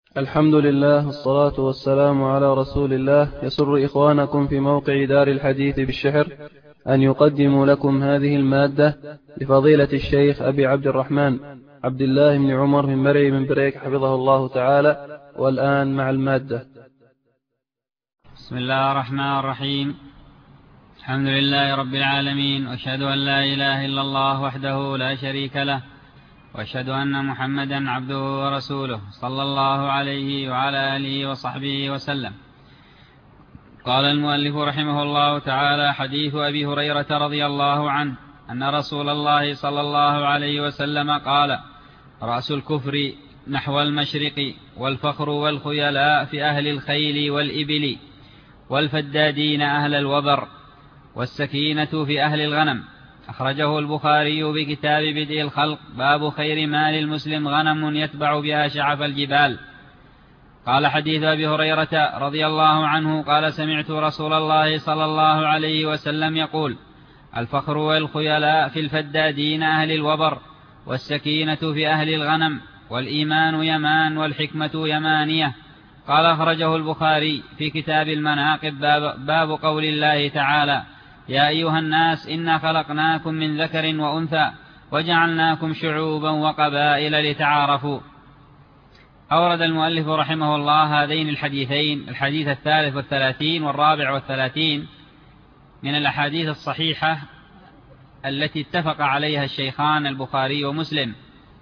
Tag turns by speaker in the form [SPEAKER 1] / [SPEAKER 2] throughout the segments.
[SPEAKER 1] الحمد لله والصلاة والسلام على رسول الله. يسر إخوانكم في موقع دار الحديث بالشحر أن يقدموا لكم هذه المادة لفضيلة الشيخ أبي عبد الرحمن عبد الله بن عمر من مرعي من بريك حفظه الله تعالى. والآن مع المادة.
[SPEAKER 2] بسم الله الرحمن الرحيم. الحمد لله رب العالمين، وأشهد أن لا إله إلا الله وحده لا شريك له، وأشهد أن محمدا عبده ورسوله صلى الله عليه وعلى آله وصحبه وسلم. قال المؤلف رحمه الله تعالى: حديث أبي هريرة رضي الله عنه أن رسول الله صلى الله عليه وسلم قال: رأس الكفر نحو المشرق، والفخر والخيلاء في أهل الخيل والإبل، والفدادين أهل الوبر، والسكينة في أهل الغنم. أخرجه البخاري بكتاب بدء الخلق، باب خير مال المسلم غنم يتبع بها شعف الجبال. قال: حديث أبي هريرة رضي الله عنه قال: سمعت رسول الله صلى الله عليه وسلم يقول: الفخر والخيلاء في الفدادين أهل الوبر، والسكينة في أهل الغنم، والإيمان يمان، والحكمة يمانية. قال: أخرجه البخاري في كتاب المناقب، باب قول الله تعالى: يا أيها الناس إنا خلقناكم من ذكر وأنثى وجعلناكم شعوبا وقبائل لتعارفوا. أورد المؤلف رحمه الله هذين الحديثين، الحديث 33 و34 من الأحاديث الصحيحة التي اتفق عليها الشيخان البخاري ومسلم.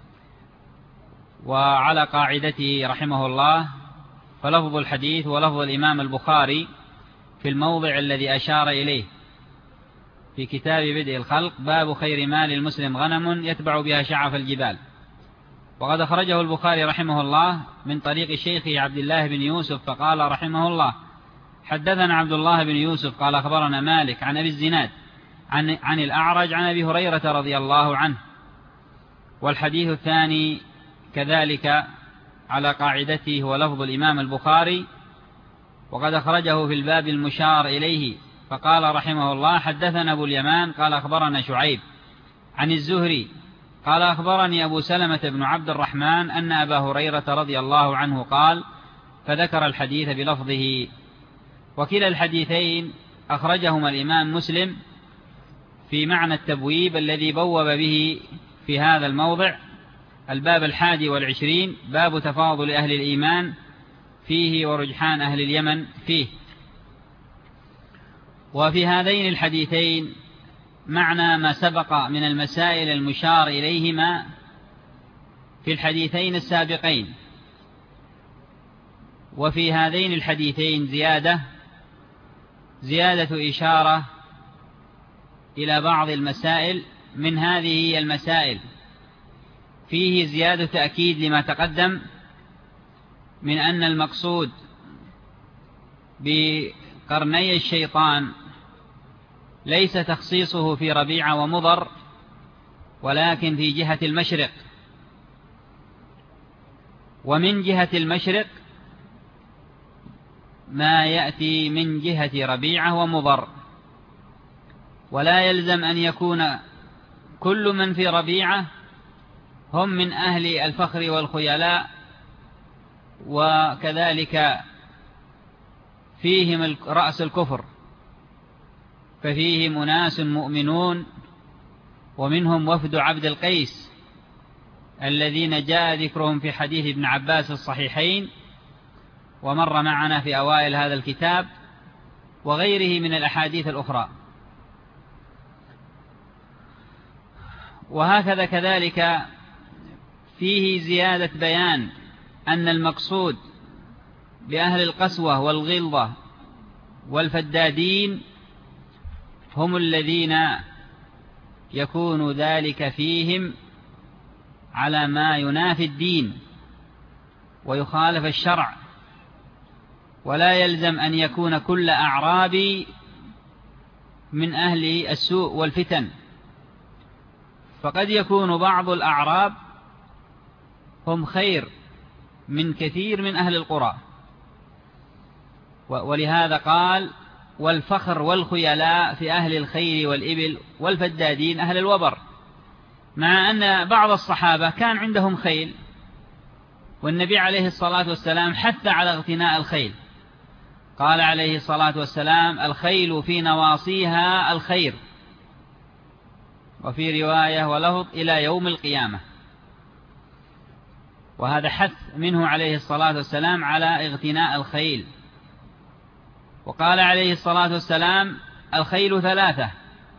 [SPEAKER 2] وعلى قاعدته رحمه الله، فلفظ الحديث ولفظ الإمام البخاري في الموضع الذي أشار إليه في كتاب بدء الخلق، باب خير مال المسلم غنم يتبع بها شعف الجبال. وقد أخرجه البخاري رحمه الله من طريق شيخه عبد الله بن يوسف، فقال رحمه الله: حدثنا عبد الله بن يوسف قال: أخبرنا مالك عن أبي الزناد عن الأعرج عن أبي هريرة رضي الله عنه. والحديث الثاني كذلك على قاعدته هو لفظ الإمام البخاري، وقد أخرجه في الباب المشار إليه، فقال رحمه الله: حدثنا أبو اليمان قال: أخبرنا شعيب عن الزهري قال: أخبرني أبو سلمة بن عبد الرحمن أن أبا هريرة رضي الله عنه قال، فذكر الحديث بلفظه. وكلا الحديثين أخرجهما الإمام مسلم في معنى التبويب الذي بوب به في هذا الموضع، الباب 21، باب تفاضل أهل الإيمان فيه ورجحان أهل اليمن فيه. وفي هذين الحديثين معنى ما سبق من المسائل المشار إليهما في الحديثين السابقين. وفي هذين الحديثين زيادة إشارة إلى بعض المسائل. من هذه المسائل فيه زيادة تأكيد لما تقدم من أن المقصود بقرني الشيطان ليس تخصيصه في ربيعة ومضر، ولكن في جهة المشرق. ومن جهة المشرق ما يأتي من جهة ربيعة ومضر، ولا يلزم أن يكون كل من في ربيعة هم من أهل الفخر والخيلاء، وكذلك فيهم رأس الكفر، ففيهم أناس مؤمنون، ومنهم وفد عبد القيس الذين جاء ذكرهم في حديث ابن عباس الصحيحين، ومر معنا في أوائل هذا الكتاب، وغيره من الأحاديث الأخرى. وهكذا كذلك فيه زيادة بيان أن المقصود بأهل القسوة والغلظة والفدادين هم الذين يكون ذلك فيهم على ما ينافي الدين ويخالف الشرع، ولا يلزم أن يكون كل أعرابي من أهل السوء والفتن، فقد يكون بعض الأعراب هم خير من كثير من أهل القرى. ولهذا قال: والفخر والخيلاء في أهل الخيل والإبل، والفدادين أهل الوبر، مع أن بعض الصحابة كان عندهم خيل والنبي عليه الصلاة والسلام حث على اغتناء الخيل، قال عليه الصلاة والسلام: الخيل في نواصيها الخير، وفي رواية ولفظ إلى يوم القيامة. وهذا حث منه عليه الصلاة والسلام على اغتناء الخيل. وقال عليه الصلاة والسلام: الخيل ثلاثة،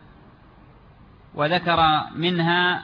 [SPEAKER 2] وذكر منها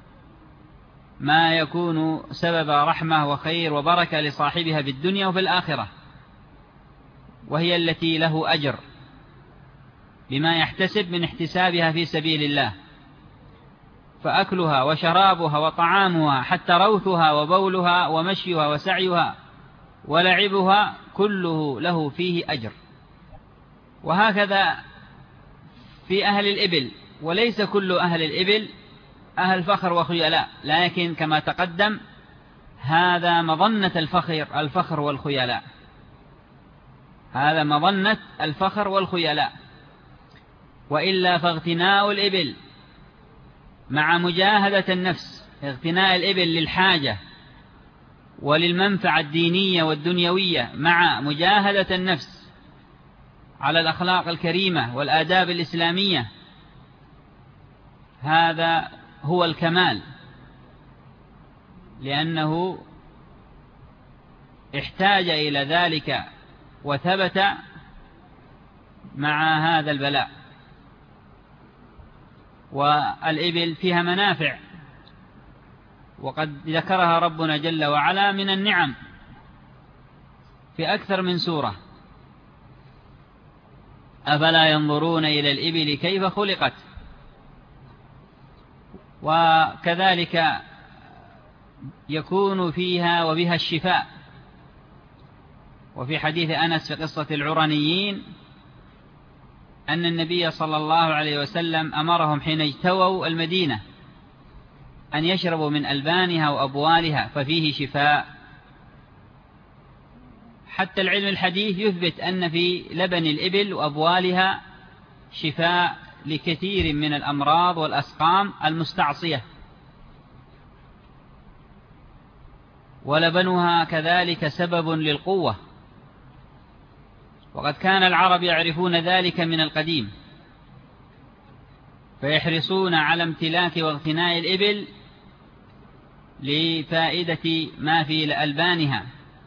[SPEAKER 2] ما يكون سبب رحمة وخير وبركة لصاحبها في الدنيا وفي الآخرة، وهي التي له أجر بما يحتسب من احتسابها في سبيل الله، فأكلها وشرابها وطعامها حتى روثها وبولها ومشيها وسعيها ولعبها كله له فيه أجر. وهكذا في أهل الإبل، وليس كل أهل الإبل أهل فخر وخيلاء، لكن كما تقدم هذا مظنة الفخر والخيلاء، هذا مظنة الفخر والخيلاء. وإلا فاغتناء الإبل مع مجاهدة النفس، اغتناء الإبل للحاجة وللمنفعة الدينية والدنيوية مع مجاهدة النفس على الأخلاق الكريمة والآداب الإسلامية، هذا هو الكمال، لأنه احتاج إلى ذلك وثبت مع هذا البلاء. والإبل فيها منافع، وقد ذكرها ربنا جل وعلا من النعم في أكثر من سورة: أفلا ينظرون إلى الإبل كيف خلقت. وكذلك يكون فيها وبها الشفاء. وفي حديث أنس في قصة العرنيين أن النبي صلى الله عليه وسلم أمرهم حين اجتووا المدينة أن يشربوا من ألبانها وأبوالها ففيه شفاء. حتى العلم الحديث يثبت أن في لبن الإبل وأبوالها شفاء لكثير من الأمراض والأسقام المستعصية، ولبنها كذلك سبب للقوة، وقد كان العرب يعرفون ذلك من القديم، فيحرصون على امتلاك واغتناء الإبل لفائدة ما في ألبانها،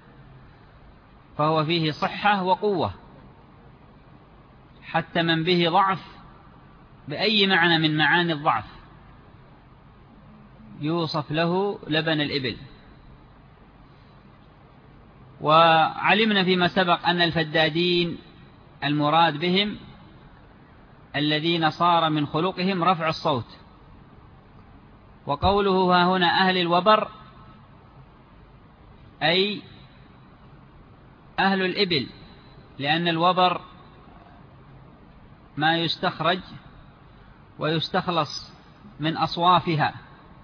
[SPEAKER 2] فهو فيه صحة وقوة، حتى من به ضعف بأي معنى من معاني الضعف يوصف له لبن الإبل. وعلمنا فيما سبق أن الفدادين المراد بهم الذين صار من خلقهم رفع الصوت، وقوله ها هنا أهل الوبر أي أهل الإبل، لأن الوبر ما يستخرج ويستخلص من أصوافها،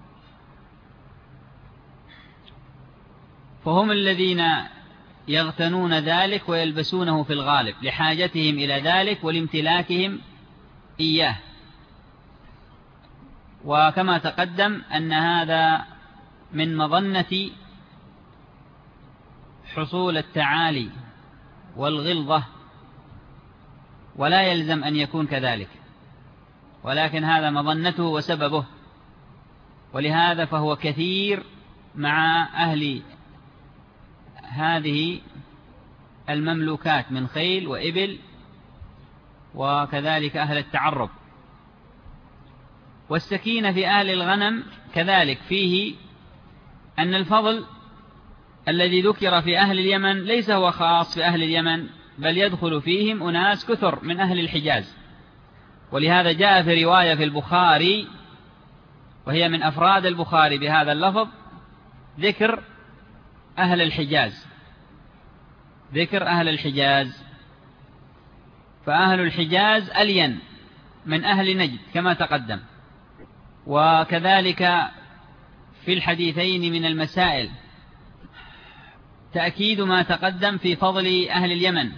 [SPEAKER 2] فهم الذين يغتنون ذلك ويلبسونه في الغالب لحاجتهم إلى ذلك ولامتلاكهم إياه. وكما تقدم أن هذا من مظنة حصول التعالي والغلظة، ولا يلزم أن يكون كذلك، ولكن هذا مظنته وسببه، ولهذا فهو كثير مع أهل هذه المملوكات من خيل وإبل، وكذلك أهل التعرب. والسكينة في أهل الغنم كذلك فيه أن الفضل الذي ذكر في أهل اليمن ليس هو خاص في أهل اليمن، بل يدخل فيهم أناس كثر من أهل الحجاز. ولهذا جاء في رواية في البخاري، وهي من أفراد البخاري بهذا اللفظ، ذكر أهل الحجاز، ذكر أهل الحجاز، فأهل الحجاز ألين من أهل نجد كما تقدم. وكذلك في الحديثين من المسائل تأكيد ما تقدم في فضل أهل اليمن،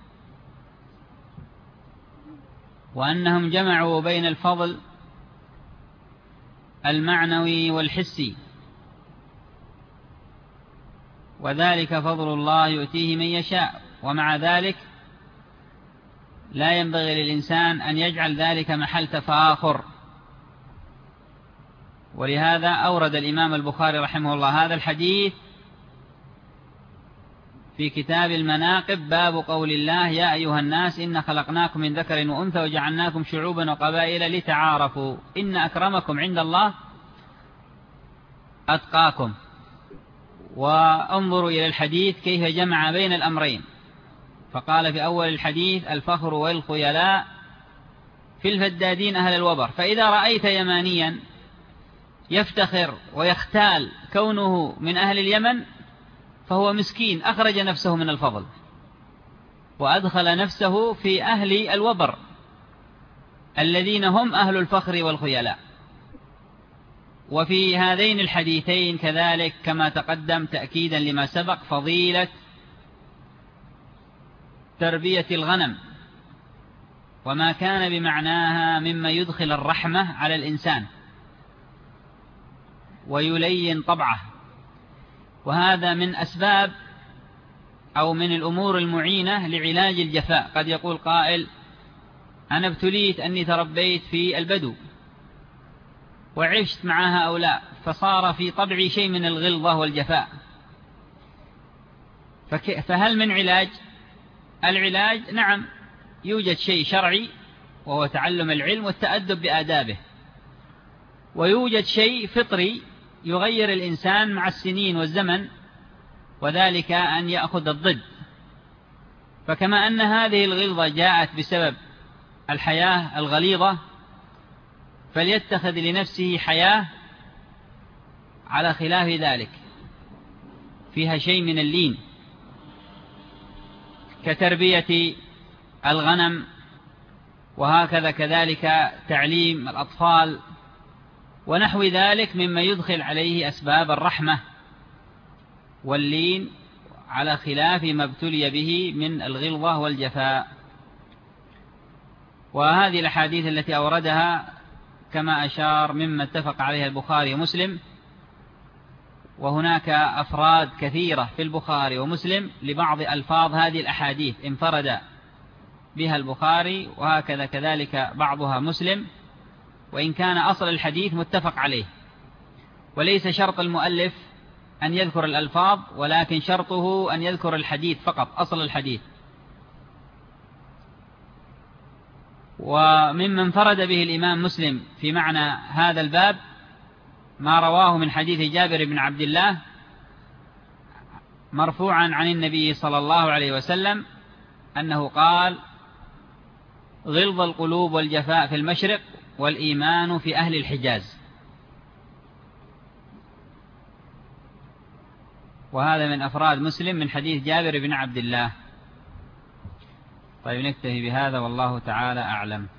[SPEAKER 2] وأنهم جمعوا بين الفضل المعنوي والحسي، وذلك فضل الله يؤتيه من يشاء. ومع ذلك لا ينبغي للإنسان أن يجعل ذلك محل تفاخر. ولهذا أورد الإمام البخاري رحمه الله هذا الحديث في كتاب المناقب، باب قول الله: يا أيها الناس إن خلقناكم من ذكر وأنثى وجعلناكم شعوبا وقبائل لتعارفوا إن أكرمكم عند الله أتقاكم. وانظروا إلى الحديث كيف جمع بين الأمرين، فقال في أول الحديث: الفخر والخيلاء في الفدادين أهل الوبر. فإذا رأيت يمانيا يفتخر ويختال كونه من أهل اليمن فهو مسكين، أخرج نفسه من الفضل وأدخل نفسه في أهل الوبر الذين هم أهل الفخر والخيلاء. وفي هذين الحديثين كذلك كما تقدم تأكيدا لما سبق فضيلة تربية الغنم وما كان بمعناها مما يدخل الرحمة على الإنسان ويلين طبعه. وهذا من أسباب أو من الأمور المعينة لعلاج الجفاء. قد يقول قائل: أنا ابتليت أني تربيت في البدو وعشت مع هؤلاء فصار في طبعي شيء من الغلظة والجفاء، فهل من علاج؟ العلاج نعم يوجد شيء شرعي وهو تعلم العلم والتأدب بآدابه، ويوجد شيء فطري يغير الإنسان مع السنين والزمن، وذلك أن يأخذ الضد. فكما أن هذه الغلظة جاءت بسبب الحياة الغليظة، فليتخذ لنفسه حياة على خلاف ذلك فيها شيء من اللين، كتربية الغنم، وهكذا كذلك تعليم الأطفال ونحو ذلك مما يدخل عليه أسباب الرحمة واللين على خلاف ما ابتلي به من الغلظة والجفاء. وهذه الأحاديث التي أوردها كما أشار مما اتفق عليها البخاري ومسلم، وهناك أفراد كثيرة في البخاري ومسلم لبعض ألفاظ هذه الأحاديث انفرد بها البخاري، وهكذا كذلك بعضها مسلم، وإن كان أصل الحديث متفق عليه. وليس شرط المؤلف أن يذكر الألفاظ، ولكن شرطه أن يذكر الحديث فقط، أصل الحديث. ومما انفرد به الإمام مسلم في معنى هذا الباب ما رواه من حديث جابر بن عبد الله مرفوعا عن النبي صلى الله عليه وسلم أنه قال: غلظ القلوب والجفاء في المشرق والإيمان في أهل الحجاز. وهذا من أفراد مسلم من حديث جابر بن عبد الله. طيب نكتفي بهذا والله تعالى أعلم.